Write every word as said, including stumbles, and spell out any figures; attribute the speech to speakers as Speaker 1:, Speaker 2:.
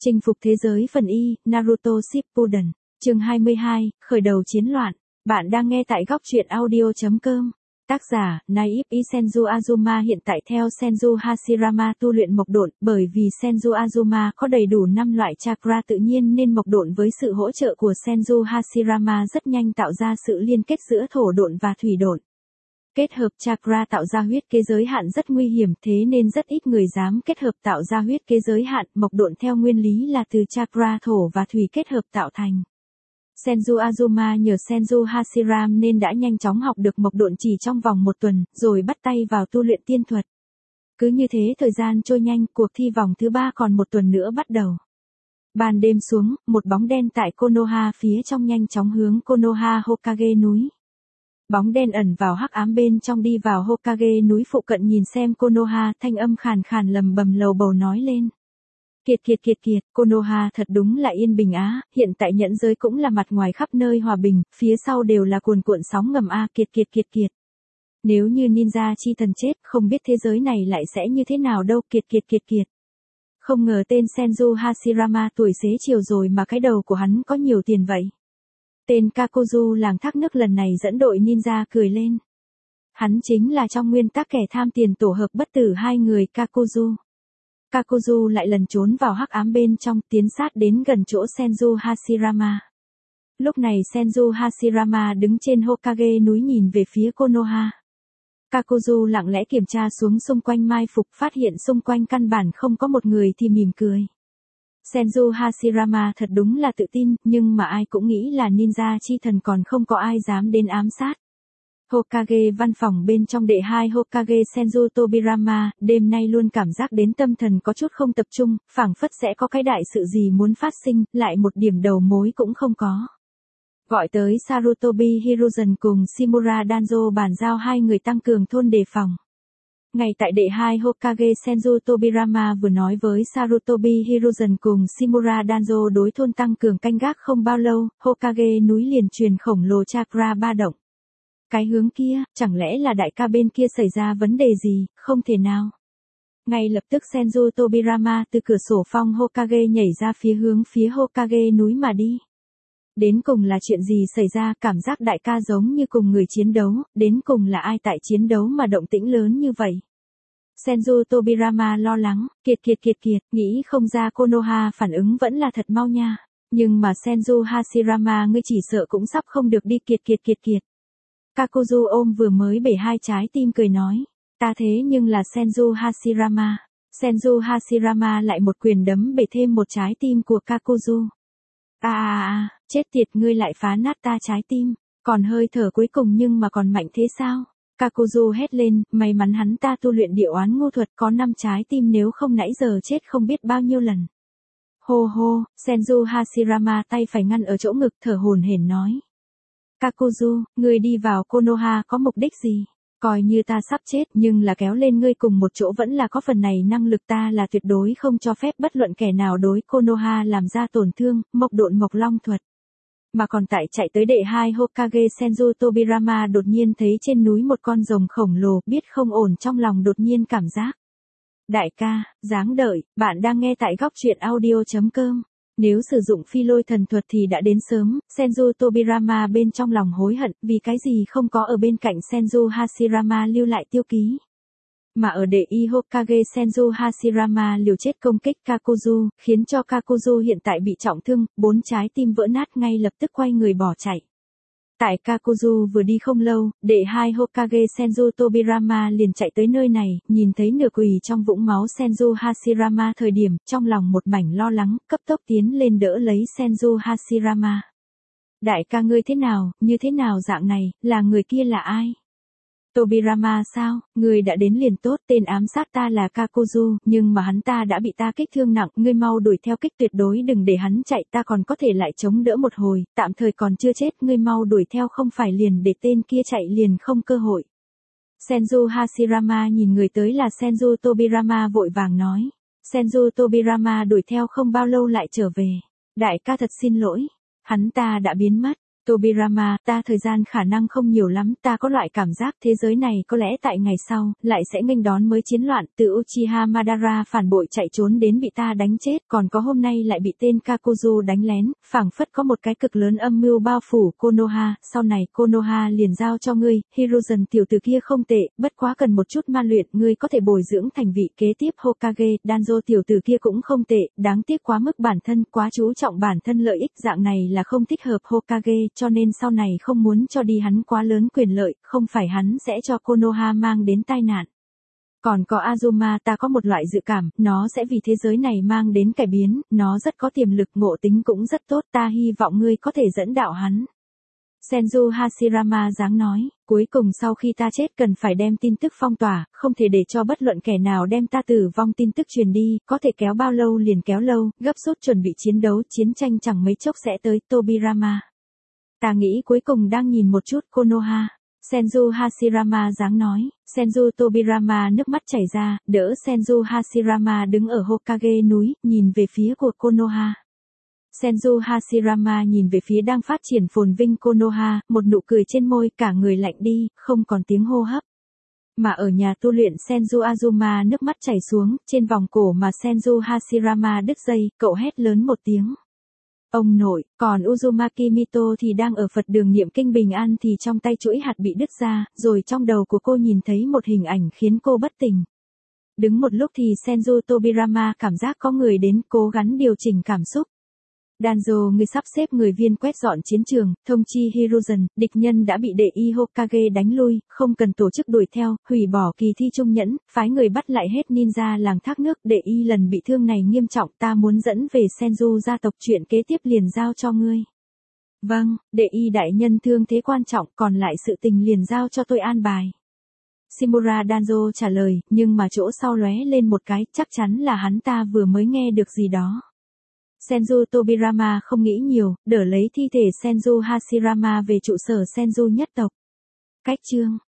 Speaker 1: Chinh phục thế giới phần Y, Naruto Shippuden, chương hai mươi hai, khởi đầu chiến loạn. Bạn đang nghe tại góc truyện audio chấm com. Tác giả, Naive Senju Azuma hiện tại theo Senju Hashirama tu luyện mộc độn, bởi vì Senju Azuma có đầy đủ năm loại chakra tự nhiên nên mộc độn với sự hỗ trợ của Senju Hashirama rất nhanh tạo ra sự liên kết giữa thổ độn và thủy độn. Kết hợp chakra tạo ra huyết kế giới hạn rất nguy hiểm, thế nên rất ít người dám kết hợp tạo ra huyết kế giới hạn. Mộc độn theo nguyên lý là từ chakra thổ và thủy kết hợp tạo thành. Senju Azuma nhờ Senju Hashirama nên đã nhanh chóng học được mộc độn chỉ trong vòng một tuần, rồi bắt tay vào tu luyện tiên thuật. Cứ như thế thời gian trôi nhanh, cuộc thi vòng thứ ba còn một tuần nữa bắt đầu. Ban đêm xuống, một bóng đen tại Konoha phía trong nhanh chóng hướng Konoha Hokage núi. Bóng đen ẩn vào hắc ám bên trong đi vào Hokage núi phụ cận nhìn xem Konoha, thanh âm khàn khàn lầm bầm lầu bầu nói lên. Kiệt kiệt kiệt kiệt, Konoha thật đúng là yên bình á, hiện tại nhẫn giới cũng là mặt ngoài khắp nơi hòa bình, phía sau đều là cuồn cuộn sóng ngầm a, kiệt kiệt kiệt kiệt. Nếu như ninja chi thần chết, không biết thế giới này lại sẽ như thế nào đâu, kiệt kiệt kiệt kiệt. Không ngờ tên Senju Hashirama tuổi xế chiều rồi mà cái đầu của hắn có nhiều tiền vậy. Tên Kakuzu làng thác nước lần này dẫn đội ninja cười lên. Hắn chính là trong nguyên tắc kẻ tham tiền tổ hợp bất tử hai người Kakuzu. Kakuzu lại lần trốn vào hắc ám bên trong, tiến sát đến gần chỗ Senju Hashirama. Lúc này Senju Hashirama đứng trên Hokage núi nhìn về phía Konoha. Kakuzu lặng lẽ kiểm tra xuống xung quanh mai phục, phát hiện xung quanh căn bản không có một người thì mỉm cười. Senju Hashirama thật đúng là tự tin, nhưng mà ai cũng nghĩ là ninja chi thần còn không có ai dám đến ám sát. Hokage văn phòng bên trong đệ hai Hokage Senju Tobirama, đêm nay luôn cảm giác đến tâm thần có chút không tập trung, phảng phất sẽ có cái đại sự gì muốn phát sinh, lại một điểm đầu mối cũng không có. Gọi tới Sarutobi Hiruzen cùng Shimura Danzo bàn giao hai người tăng cường thôn đề phòng. Ngay tại đệ hai Hokage Senju Tobirama vừa nói với Sarutobi Hiruzen cùng Shimura Danzo đối thôn tăng cường canh gác không bao lâu, Hokage núi liền truyền khổng lồ chakra ba động. Cái hướng kia, chẳng lẽ là đại ca bên kia xảy ra vấn đề gì, không thể nào. Ngay lập tức Senju Tobirama từ cửa sổ phong Hokage nhảy ra phía hướng phía Hokage núi mà đi. Đến cùng là chuyện gì xảy ra, cảm giác đại ca giống như cùng người chiến đấu, đến cùng là ai tại chiến đấu mà động tĩnh lớn như vậy. Senju Tobirama lo lắng, kiệt kiệt kiệt kiệt, nghĩ không ra Konoha phản ứng vẫn là thật mau nha. Nhưng mà Senju Hashirama ngươi chỉ sợ cũng sắp không được đi, kiệt kiệt kiệt kiệt. Kakuzu ôm vừa mới bể hai trái tim cười nói, ta thế nhưng là Senju Hashirama. Senju Hashirama lại một quyền đấm bể thêm một trái tim của Kakuzu. À à à, chết tiệt, ngươi lại phá nát ta trái tim, còn hơi thở cuối cùng nhưng mà còn mạnh thế sao? Kakuzu hét lên, may mắn hắn ta tu luyện địa oán ngô thuật có năm trái tim, nếu không nãy giờ chết không biết bao nhiêu lần. Hô hô, Senju Hashirama tay phải ngăn ở chỗ ngực thở hổn hển nói. Kakuzu, ngươi đi vào Konoha có mục đích gì? Coi như ta sắp chết nhưng là kéo lên ngươi cùng một chỗ vẫn là có phần này năng lực, ta là tuyệt đối không cho phép bất luận kẻ nào đối Konoha làm ra tổn thương, mộc độn mộc long thuật. Mà còn tại chạy tới đệ hai Hokage Senju Tobirama đột nhiên thấy trên núi một con rồng khổng lồ, biết không ổn trong lòng đột nhiên cảm giác. Đại ca, dáng đợi, bạn đang nghe tại góc truyện audio chấm com. Nếu sử dụng phi lôi thần thuật thì đã đến sớm, Senju Tobirama bên trong lòng hối hận, vì cái gì không có ở bên cạnh Senju Hashirama lưu lại tiêu ký. Mà ở đệ y Hokage Senju Hashirama liều chết công kích Kakuzu, khiến cho Kakuzu hiện tại bị trọng thương, bốn trái tim vỡ nát, ngay lập tức quay người bỏ chạy. Tại Kakuzu vừa đi không lâu, đệ hai Hokage Senju Tobirama liền chạy tới nơi này, nhìn thấy nửa quỳ trong vũng máu Senju Hashirama thời điểm, trong lòng một mảnh lo lắng, cấp tốc tiến lên đỡ lấy Senju Hashirama. Đại ca ngươi thế nào, như thế nào dạng này, là người kia là ai? Tobirama sao, ngươi đã đến liền tốt, tên ám sát ta là Kakuzu, nhưng mà hắn ta đã bị ta kích thương nặng, ngươi mau đuổi theo kích, tuyệt đối đừng để hắn chạy, ta còn có thể lại chống đỡ một hồi, tạm thời còn chưa chết, ngươi mau đuổi theo, không phải liền để tên kia chạy liền không cơ hội. Senju Hashirama nhìn người tới là Senju Tobirama vội vàng nói. Senju Tobirama đuổi theo không bao lâu lại trở về. Đại ca thật xin lỗi, hắn ta đã biến mất. Tobirama, ta thời gian khả năng không nhiều lắm, ta có loại cảm giác thế giới này có lẽ tại ngày sau, lại sẽ nghênh đón mới chiến loạn, từ Uchiha Madara phản bội chạy trốn đến bị ta đánh chết, còn có hôm nay lại bị tên Kakuzu đánh lén, phảng phất có một cái cực lớn âm mưu bao phủ Konoha, sau này Konoha liền giao cho ngươi, Hiruzen tiểu tử kia không tệ, bất quá cần một chút ma luyện, ngươi có thể bồi dưỡng thành vị kế tiếp Hokage, Danzo tiểu tử kia cũng không tệ, đáng tiếc quá mức bản thân, quá chú trọng bản thân lợi ích, dạng này là không thích hợp Hokage, cho nên sau này không muốn cho đi hắn quá lớn quyền lợi, không phải hắn sẽ cho Konoha mang đến tai nạn. Còn có Azuma, ta có một loại dự cảm, nó sẽ vì thế giới này mang đến cải biến, nó rất có tiềm lực, ngộ tính cũng rất tốt, ta hy vọng ngươi có thể dẫn đạo hắn. Senju Hashirama dáng nói, cuối cùng sau khi ta chết cần phải đem tin tức phong tỏa, không thể để cho bất luận kẻ nào đem ta tử vong tin tức truyền đi, có thể kéo bao lâu liền kéo lâu, gấp rút chuẩn bị chiến đấu, chiến tranh chẳng mấy chốc sẽ tới, Tobirama. Ta nghĩ cuối cùng đang nhìn một chút Konoha. Senju Hashirama dáng nói, Senju Tobirama nước mắt chảy ra, đỡ Senju Hashirama đứng ở Hokage núi, nhìn về phía của Konoha. Senju Hashirama nhìn về phía đang phát triển phồn vinh Konoha, một nụ cười trên môi, cả người lạnh đi, không còn tiếng hô hấp. Mà ở nhà tu luyện Senju Azuma nước mắt chảy xuống, trên vòng cổ mà Senju Hashirama đứt dây, cậu hét lớn một tiếng. Ông nội, còn Uzumaki Mito thì đang ở Phật đường niệm kinh bình an thì trong tay chuỗi hạt bị đứt ra, rồi trong đầu của cô nhìn thấy một hình ảnh khiến cô bất tỉnh. Đứng một lúc thì Senju Tobirama cảm giác có người đến, cố gắng điều chỉnh cảm xúc. Danzo, người sắp xếp người viên quét dọn chiến trường, thông chi Hiruzen, địch nhân đã bị đệ y Hokage đánh lui, không cần tổ chức đuổi theo, hủy bỏ kỳ thi trung nhẫn, phái người bắt lại hết ninja làng thác nước, đệ y lần bị thương này nghiêm trọng, ta muốn dẫn về Senju gia tộc, chuyện kế tiếp liền giao cho ngươi. Vâng, đệ y đại nhân thương thế quan trọng, còn lại sự tình liền giao cho tôi an bài. Shimura Danzo trả lời, nhưng mà chỗ sau lóe lên một cái, chắc chắn là hắn ta vừa mới nghe được gì đó. Senju Tobirama không nghĩ nhiều, đỡ lấy thi thể Senju Hashirama về trụ sở Senju nhất tộc. Cách chương